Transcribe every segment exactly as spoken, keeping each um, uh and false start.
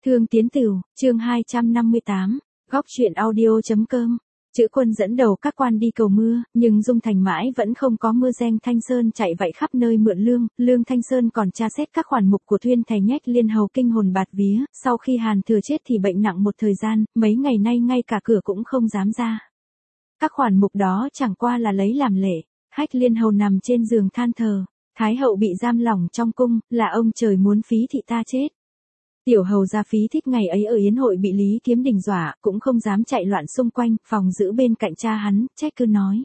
Thương Tiến Tửu, chương hai trăm năm mươi tám, góc truyện audio.com. Chữ Quân dẫn đầu các quan đi cầu mưa, nhưng Dung Thành mãi vẫn không có mưa. Giang Thanh Sơn chạy vậy khắp nơi mượn lương, Lương Thanh Sơn còn tra xét các khoản mục của Thuyên Thầy Nhách Liên hầu kinh hồn bạt vía. Sau khi Hàn Thừa chết thì bệnh nặng một thời gian, mấy ngày nay ngay cả cửa cũng không dám ra. Các khoản mục đó chẳng qua là lấy làm lệ. Hách Liên hầu nằm trên giường than thờ, Thái hậu bị giam lỏng trong cung, là ông trời muốn Phí thị ta chết. Tiểu hầu gia Phí thích ngày ấy ở yến hội bị Lý Kiếm Đình dọa, cũng không dám chạy loạn xung quanh, phòng giữ bên cạnh cha hắn, trách cứ nói.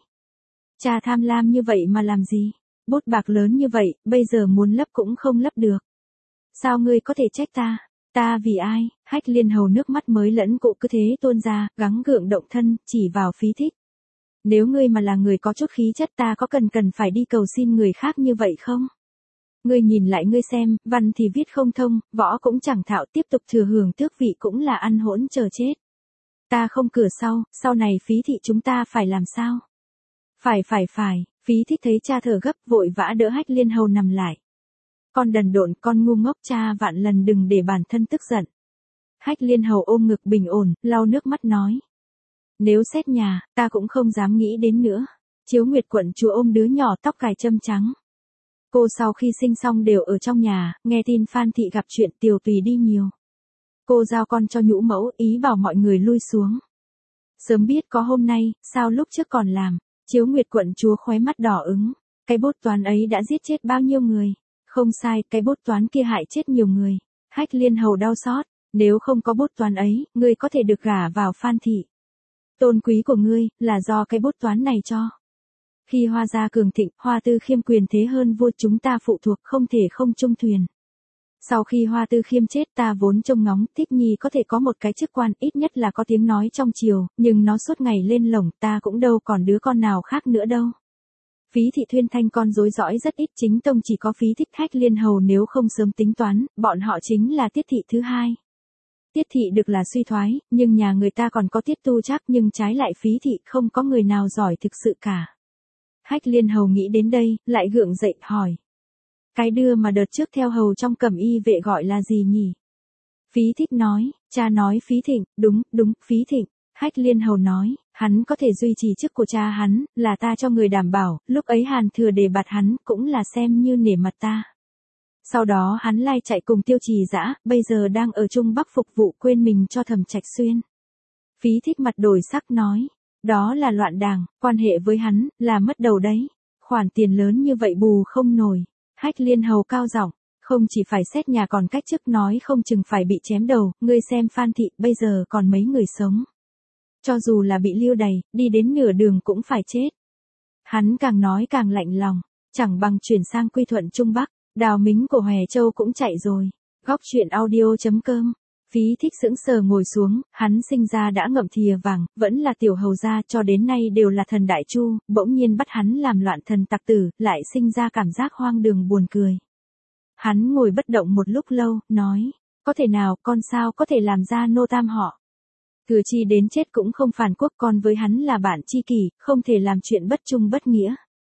Cha tham lam như vậy mà làm gì? Bút bạc lớn như vậy, bây giờ muốn lấp cũng không lấp được. Sao ngươi có thể trách ta? Ta vì ai? Hách Liên hầu nước mắt mới lẫn cụ cứ thế tuôn ra, gắng gượng động thân, chỉ vào Phí thích. Nếu ngươi mà là người có chút khí chất, ta có cần cần phải đi cầu xin người khác như vậy không? Ngươi nhìn lại ngươi xem, văn thì viết không thông, võ cũng chẳng thạo, tiếp tục thừa hưởng tước vị cũng là ăn hỗn chờ chết. Ta không cửa sau, sau này Phí thị chúng ta phải làm sao? Phải phải phải, Phí thích thấy cha thở gấp, vội vã đỡ Hách Liên hầu nằm lại. Con đần độn, con ngu ngốc, cha vạn lần đừng để bản thân tức giận. Hách Liên hầu ôm ngực bình ổn, lau nước mắt nói. Nếu xét nhà, ta cũng không dám nghĩ đến nữa. Chiếu Nguyệt quận chúa ôm đứa nhỏ tóc cài châm trắng. Cô sau khi sinh xong đều ở trong nhà, nghe tin Phan thị gặp chuyện Tiều Tùy đi nhiều. Cô giao con cho nhũ mẫu, ý bảo mọi người lui xuống. Sớm biết có hôm nay, sao lúc trước còn làm? Chiếu Nguyệt quận chúa khóe mắt đỏ ứng. Cái bút toán ấy đã giết chết bao nhiêu người? Không sai, cái bút toán kia hại chết nhiều người. Hách Liên hầu đau xót. Nếu không có bút toán ấy, ngươi có thể được gả vào Phan thị. Tôn quý của ngươi, là do cái bút toán này cho. Khi Hoa gia cường thịnh, Hoa Tư Khiêm quyền thế hơn vua, chúng ta phụ thuộc không thể không chung thuyền. Sau khi Hoa Tư Khiêm chết, ta vốn trông ngóng Thích Nhi có thể có một cái chức quan, ít nhất là có tiếng nói trong triều, nhưng nó suốt ngày lên lồng, ta cũng đâu còn đứa con nào khác nữa đâu. Phí thị Thuyên Thanh con rối dõi rất ít, chính tông chỉ có Phí thích. Hách Liên hầu nếu không sớm tính toán, bọn họ chính là Tiết thị thứ hai. Tiết thị được là suy thoái, nhưng nhà người ta còn có Tiết Tu Trác, nhưng trái lại Phí thị không có người nào giỏi thực sự cả. Hách Liên hầu nghĩ đến đây, lại gượng dậy, hỏi. Cái đưa mà đợt trước theo hầu trong cẩm y vệ gọi là gì nhỉ? Phí thích nói, cha nói Phí Thịnh, đúng, đúng, Phí Thịnh. Hách Liên hầu nói, hắn có thể duy trì chức của cha hắn, là ta cho người đảm bảo, lúc ấy Hàn Thừa đề bạt hắn, cũng là xem như nể mặt ta. Sau đó hắn lai chạy cùng Tiêu Trì Dã, bây giờ đang ở Trung Bắc phục vụ, quên mình cho Thẩm Trạch Xuyên. Phí thích mặt đổi sắc nói. Đó là loạn đảng, quan hệ với hắn, là mất đầu đấy. Khoản tiền lớn như vậy bù không nổi. Hách Liên hầu cao giọng, không chỉ phải xét nhà còn cách chức, nói không chừng phải bị chém đầu. Ngươi xem Phan thị, bây giờ còn mấy người sống. Cho dù là bị lưu đày, đi đến nửa đường cũng phải chết. Hắn càng nói càng lạnh lòng, chẳng bằng chuyển sang quy thuận Trung Bắc. Đào Mính của Hòe Châu cũng chạy rồi. Góc truyện audio.com. Phí thích sững sờ ngồi xuống, hắn sinh ra đã ngậm thìa vàng, vẫn là tiểu hầu gia, cho đến nay đều là thần đại chu, bỗng nhiên bắt hắn làm loạn thần tặc tử, lại sinh ra cảm giác hoang đường buồn cười. Hắn ngồi bất động một lúc lâu, nói, có thể nào, con sao có thể làm ra nô tam họ. Thừa chi đến chết cũng không phản quốc, con với hắn là bạn tri kỷ, không thể làm chuyện bất trung bất nghĩa.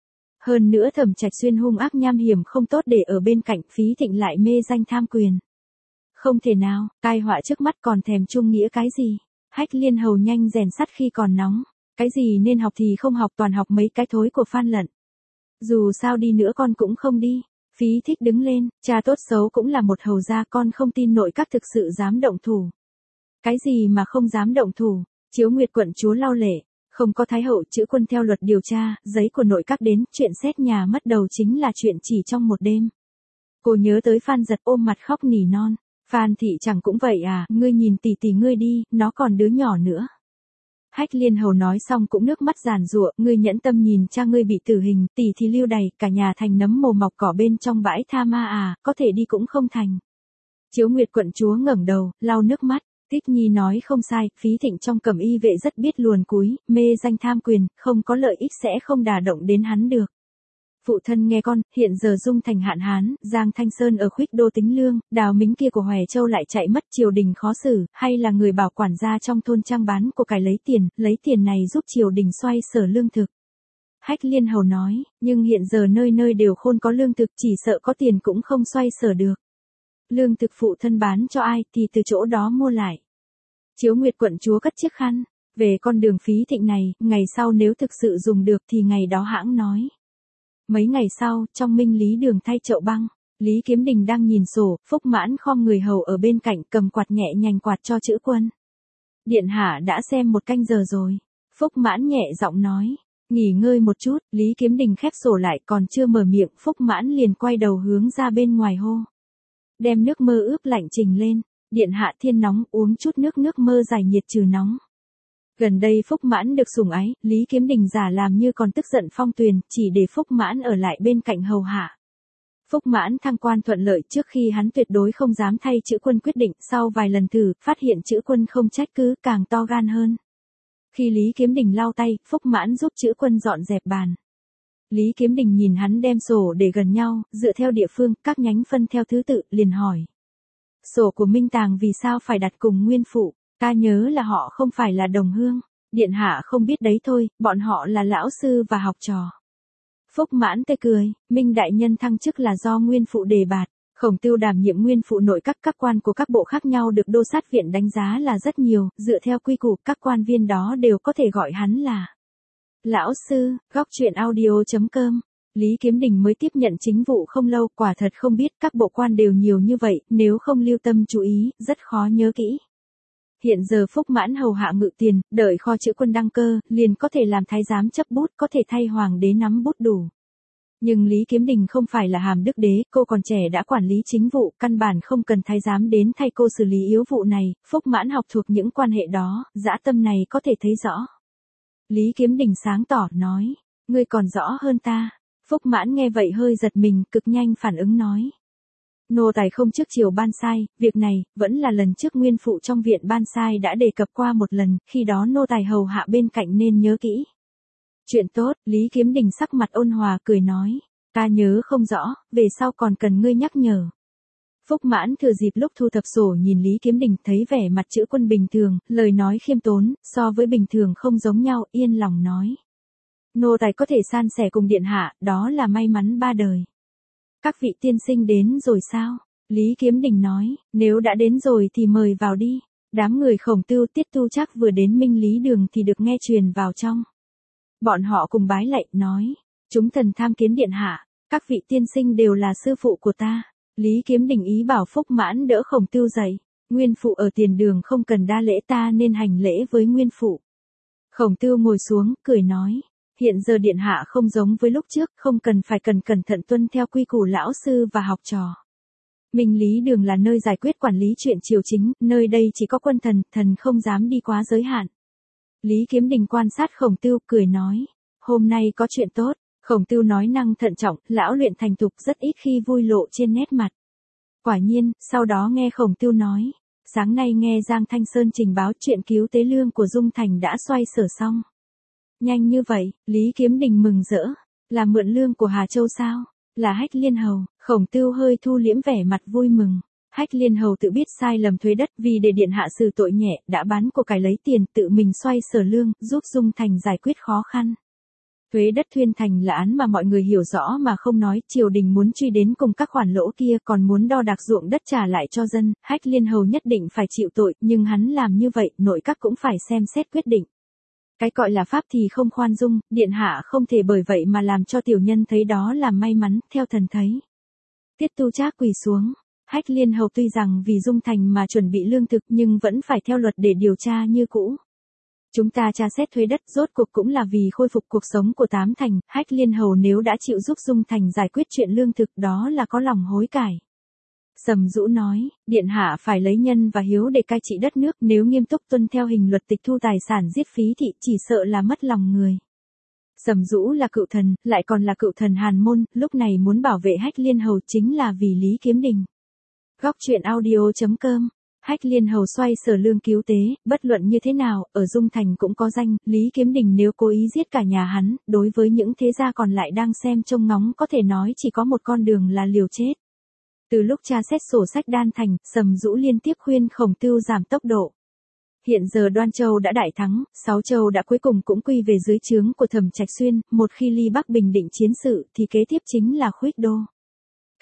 Hơn nữa Thẩm Trạch Xuyên hung ác nham hiểm không tốt để ở bên cạnh, Phí Thịnh lại mê danh tham quyền. Không thể nào, tai họa trước mắt còn thèm chung nghĩa cái gì? Hách Liên hầu nhanh rèn sắt khi còn nóng. Cái gì nên học thì không học, toàn học mấy cái thối của Phan Lận. Dù sao đi nữa con cũng không đi. Phí thích đứng lên, cha tốt xấu cũng là một hầu gia, con không tin nội các thực sự dám động thủ. Cái gì mà không dám động thủ? Chiếu Nguyệt quận chúa lau lệ. Không có Thái hậu Chữ Quân theo luật điều tra, giấy của nội các đến, chuyện xét nhà mất đầu chính là chuyện chỉ trong một đêm. Cô nhớ tới Phan Giật, ôm mặt khóc nỉ non. Phan thị chẳng cũng vậy à, ngươi nhìn tỷ tỷ ngươi đi, nó còn đứa nhỏ nữa. Hách Liên hầu nói xong cũng nước mắt giàn giụa, ngươi nhẫn tâm nhìn cha ngươi bị tử hình, tỷ thì lưu đày, cả nhà thành nấm mồ mọc cỏ bên trong bãi tha ma à, có thể đi cũng không thành. Chiếu Nguyệt quận chúa ngẩng đầu, lau nước mắt. Tích Nhi nói không sai, Phí Thịnh trong cẩm y vệ rất biết luồn cúi, mê danh tham quyền, không có lợi ích sẽ không đả động đến hắn được. Phụ thân nghe con, hiện giờ Dung Thành hạn hán, Giang Thanh Sơn ở Khuých Đô tính lương, Đào Mính kia của Hòe Châu lại chạy mất, triều đình khó xử, hay là người bảo quản gia trong thôn trang bán của cải lấy tiền, lấy tiền này giúp triều đình xoay sở lương thực. Hách Liên hầu nói, nhưng hiện giờ nơi nơi đều khôn có lương thực, chỉ sợ có tiền cũng không xoay sở được. lương thực phụ thân bán cho ai thì từ chỗ đó mua lại. Chiếu Nguyệt quận chúa cất chiếc khăn, về con đường phí thịnh này, ngày sau nếu thực sự dùng được thì ngày đó hãng nói. Mấy ngày sau, trong Minh Lý Đường thay chậu băng, Lý Kiếm Đình đang nhìn sổ, Phúc Mãn khom người hầu ở bên cạnh cầm quạt nhẹ nhàng quạt cho Chữ Quân. Điện hạ đã xem một canh giờ rồi. Phúc Mãn nhẹ giọng nói. Nghỉ ngơi một chút, Lý Kiếm Đình khép sổ lại còn chưa mở miệng, Phúc Mãn liền quay đầu hướng ra bên ngoài hô. Đem nước mơ ướp lạnh trình lên, điện hạ thiên nóng uống chút nước nước mơ giải nhiệt trừ nóng. Gần đây Phúc Mãn được sủng ái, Lý Kiếm Đình giả làm như còn tức giận Phong Tuyền, chỉ để Phúc Mãn ở lại bên cạnh hầu hạ. Phúc Mãn thăng quan thuận lợi trước khi hắn tuyệt đối không dám thay Chữ Quân quyết định, sau vài lần thử, phát hiện Chữ Quân không trách cứ, càng to gan hơn. Khi Lý Kiếm Đình lau tay, Phúc Mãn giúp Chữ Quân dọn dẹp bàn. Lý Kiếm Đình nhìn hắn đem sổ để gần nhau, dựa theo địa phương, các nhánh phân theo thứ tự, liền hỏi. Sổ của Minh Tàng vì sao phải đặt cùng nguyên phụ, ta nhớ là họ không phải là đồng hương. Điện hạ không biết đấy thôi, bọn họ là lão sư và học trò. Phúc Mãn tê cười, Minh đại nhân thăng chức là do nguyên phụ đề bạt. Khổng Tưu đảm nhiệm nguyên phụ nội các các quan của các bộ khác nhau được đô sát viện đánh giá là rất nhiều, dựa theo quy củ các quan viên đó đều có thể gọi hắn là lão sư. Góc truyện audio chấm com. Lý Kiếm Đình mới tiếp nhận chính vụ không lâu, quả thật không biết các bộ quan đều nhiều như vậy, nếu không lưu tâm chú ý, rất khó nhớ kỹ. Hiện giờ Phúc Mãn hầu hạ ngự tiền, đợi kho Chữ Quân đăng cơ, liền có thể làm thái giám chấp bút, có thể thay hoàng đế nắm bút đủ. Nhưng Lý Kiếm Đình không phải là hàm đức đế, cô còn trẻ đã quản lý chính vụ, căn bản không cần thái giám đến thay cô xử lý yếu vụ này, Phúc Mãn học thuộc những quan hệ đó, dã tâm này có thể thấy rõ. Lý Kiếm Đình sáng tỏ, nói, ngươi còn rõ hơn ta. Phúc Mãn nghe vậy hơi giật mình, cực nhanh phản ứng nói. Nô tài không trước chiều ban sai, việc này, vẫn là lần trước nguyên phụ trong viện ban sai đã đề cập qua một lần, khi đó nô tài hầu hạ bên cạnh nên nhớ kỹ. Chuyện tốt, Lý Kiếm Đình sắc mặt ôn hòa cười nói, ta nhớ không rõ, về sau còn cần ngươi nhắc nhở. Phúc Mãn thừa dịp lúc thu thập sổ nhìn Lý Kiếm Đình thấy vẻ mặt Chữ Quân bình thường, lời nói khiêm tốn, so với bình thường không giống nhau, yên lòng nói. Nô tài có thể san sẻ cùng điện hạ, đó là may mắn ba đời. Các vị tiên sinh đến rồi sao? Lý Kiếm Đình nói, nếu đã đến rồi thì mời vào đi. Đám người Khổng Tưu Tiết Tu Trác vừa đến Minh Lý Đường thì được nghe truyền vào trong. Bọn họ cùng bái lạy, nói, chúng thần tham kiến điện hạ, các vị tiên sinh đều là sư phụ của ta. Lý Kiếm Đình ý bảo Phúc Mãn đỡ Khổng Tưu dậy, nguyên phụ ở tiền đường không cần đa lễ, ta nên hành lễ với nguyên phụ. Khổng Tưu ngồi xuống, cười nói, hiện giờ điện hạ không giống với lúc trước, không cần phải cần cẩn thận tuân theo quy củ lão sư và học trò. Minh Lý Đường là nơi giải quyết quản lý chuyện triều chính, nơi đây chỉ có quân thần, thần không dám đi quá giới hạn. Lý Kiếm Đình quan sát Khổng Tưu, cười nói, hôm nay có chuyện tốt. Khổng Tưu nói năng thận trọng, lão luyện thành thục, rất ít khi vui lộ trên nét mặt. Quả nhiên, sau đó nghe Khổng Tưu nói, sáng nay nghe Giang Thanh Sơn trình báo chuyện cứu tế lương của Dung Thành đã xoay sở xong. Nhanh như vậy, Lý Kiếm Đình mừng rỡ, là mượn lương của Hà Châu sao? Là Hách Liên Hầu. Khổng Tưu hơi thu liễm vẻ mặt vui mừng. Hách Liên Hầu tự biết sai lầm thuế đất, vì để điện hạ xử tội nhẹ, đã bán của cải lấy tiền, tự mình xoay sở lương, giúp Dung Thành giải quyết khó khăn. Thuế đất Thuyên Thành là án mà mọi người hiểu rõ mà không nói, triều đình muốn truy đến cùng các khoản lỗ kia, còn muốn đo đạc ruộng đất trả lại cho dân, Hách Liên Hầu nhất định phải chịu tội, nhưng hắn làm như vậy, nội các cũng phải xem xét quyết định. Cái gọi là pháp thì không khoan dung, điện hạ không thể bởi vậy mà làm cho tiểu nhân thấy đó là may mắn, theo thần thấy. Tiết Tu Trác quỳ xuống, Hách Liên Hầu tuy rằng vì Dung Thành mà chuẩn bị lương thực nhưng vẫn phải theo luật để điều tra như cũ. Chúng ta tra xét thuế đất rốt cuộc cũng là vì khôi phục cuộc sống của Tám Thành, Hách Liên Hầu nếu đã chịu giúp Dung Thành giải quyết chuyện lương thực đó là có lòng hối cải. Sầm Dũ nói, điện hạ phải lấy nhân và hiếu để cai trị đất nước, nếu nghiêm túc tuân theo hình luật tịch thu tài sản giết phí thị chỉ sợ là mất lòng người. Sầm Dũ là cựu thần, lại còn là cựu thần Hàn Môn, lúc này muốn bảo vệ Hách Liên Hầu chính là vì Lý Kiếm Đình. Góc truyện audio chấm com. Hách Liên Hầu xoay sở lương cứu tế, bất luận như thế nào, ở Dung Thành cũng có danh, Lý Kiếm Đình nếu cố ý giết cả nhà hắn, đối với những thế gia còn lại đang xem trông ngóng có thể nói chỉ có một con đường là liều chết. Từ lúc tra xét sổ sách Đan Thành, Sầm Dũ liên tiếp khuyên Khổng Tưu giảm tốc độ. Hiện giờ Đoan Châu đã đại thắng, Sáu Châu đã cuối cùng cũng quy về dưới trướng của Thẩm Trạch Xuyên, một khi ly Bắc bình định chiến sự thì kế tiếp chính là Khuếch Đô.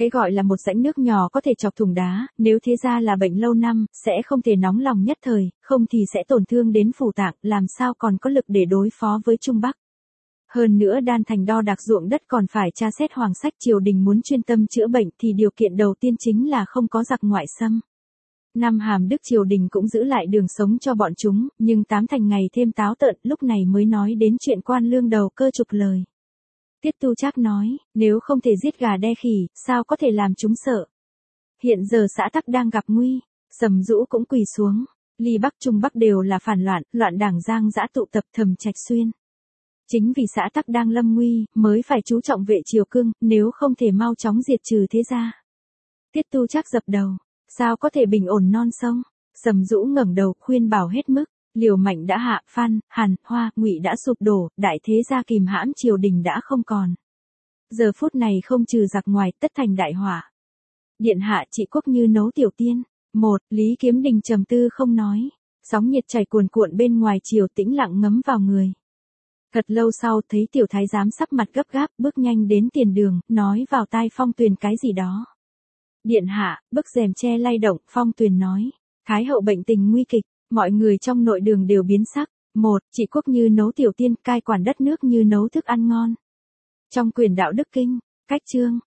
Cái gọi là một rãnh nước nhỏ có thể chọc thủng đá, nếu thế ra là bệnh lâu năm, sẽ không thể nóng lòng nhất thời, không thì sẽ tổn thương đến phủ tạng, làm sao còn có lực để đối phó với Trung Bắc. Hơn nữa Đan Thành đo đạc ruộng đất còn phải tra xét hoàng sách, triều đình muốn chuyên tâm chữa bệnh thì điều kiện đầu tiên chính là không có giặc ngoại xâm. Năm Hàm Đức triều đình cũng giữ lại đường sống cho bọn chúng, nhưng Tám Thành ngày thêm táo tợn, lúc này mới nói đến chuyện quan lương đầu cơ trục lời. Tiết Tu Trác nói, nếu không thể giết gà đe khỉ, sao có thể làm chúng sợ. Hiện giờ xã Tắc đang gặp nguy, Sầm Dũ cũng quỳ xuống, Ly Bắc Trung Bắc đều là phản loạn, loạn đảng Giang dã tụ tập Thẩm Trạch Xuyên. Chính vì xã Tắc đang lâm nguy, mới phải chú trọng vệ triều cương, nếu không thể mau chóng diệt trừ thế gia. Tiết Tu Trác dập đầu, sao có thể bình ổn non sông. Sầm Dũ ngẩng đầu khuyên bảo hết mức, Liều Mạnh đã hạ, Phan, Hàn, Hoa, Ngụy đã sụp đổ, đại thế gia kìm hãm triều đình đã không còn. Giờ phút này không trừ giặc ngoài, tất thành đại họa. Điện hạ trị quốc như nấu tiểu tiên. Một, Lý Kiếm Đình trầm tư không nói. Sóng nhiệt chảy cuồn cuộn bên ngoài triều, tĩnh lặng ngấm vào người. Thật lâu sau thấy tiểu thái giám sắc mặt gấp gáp, bước nhanh đến tiền đường, nói vào tai Phong Tuyền cái gì đó. Điện hạ, bức rèm che lay động, Phong Tuyền nói. Thái hậu bệnh tình nguy kịch, mọi người trong nội đường đều biến sắc. Một, trị quốc như nấu tiểu tiên, cai quản đất nước như nấu thức ăn ngon. Trong Quyền Đạo Đức Kinh, cách chương,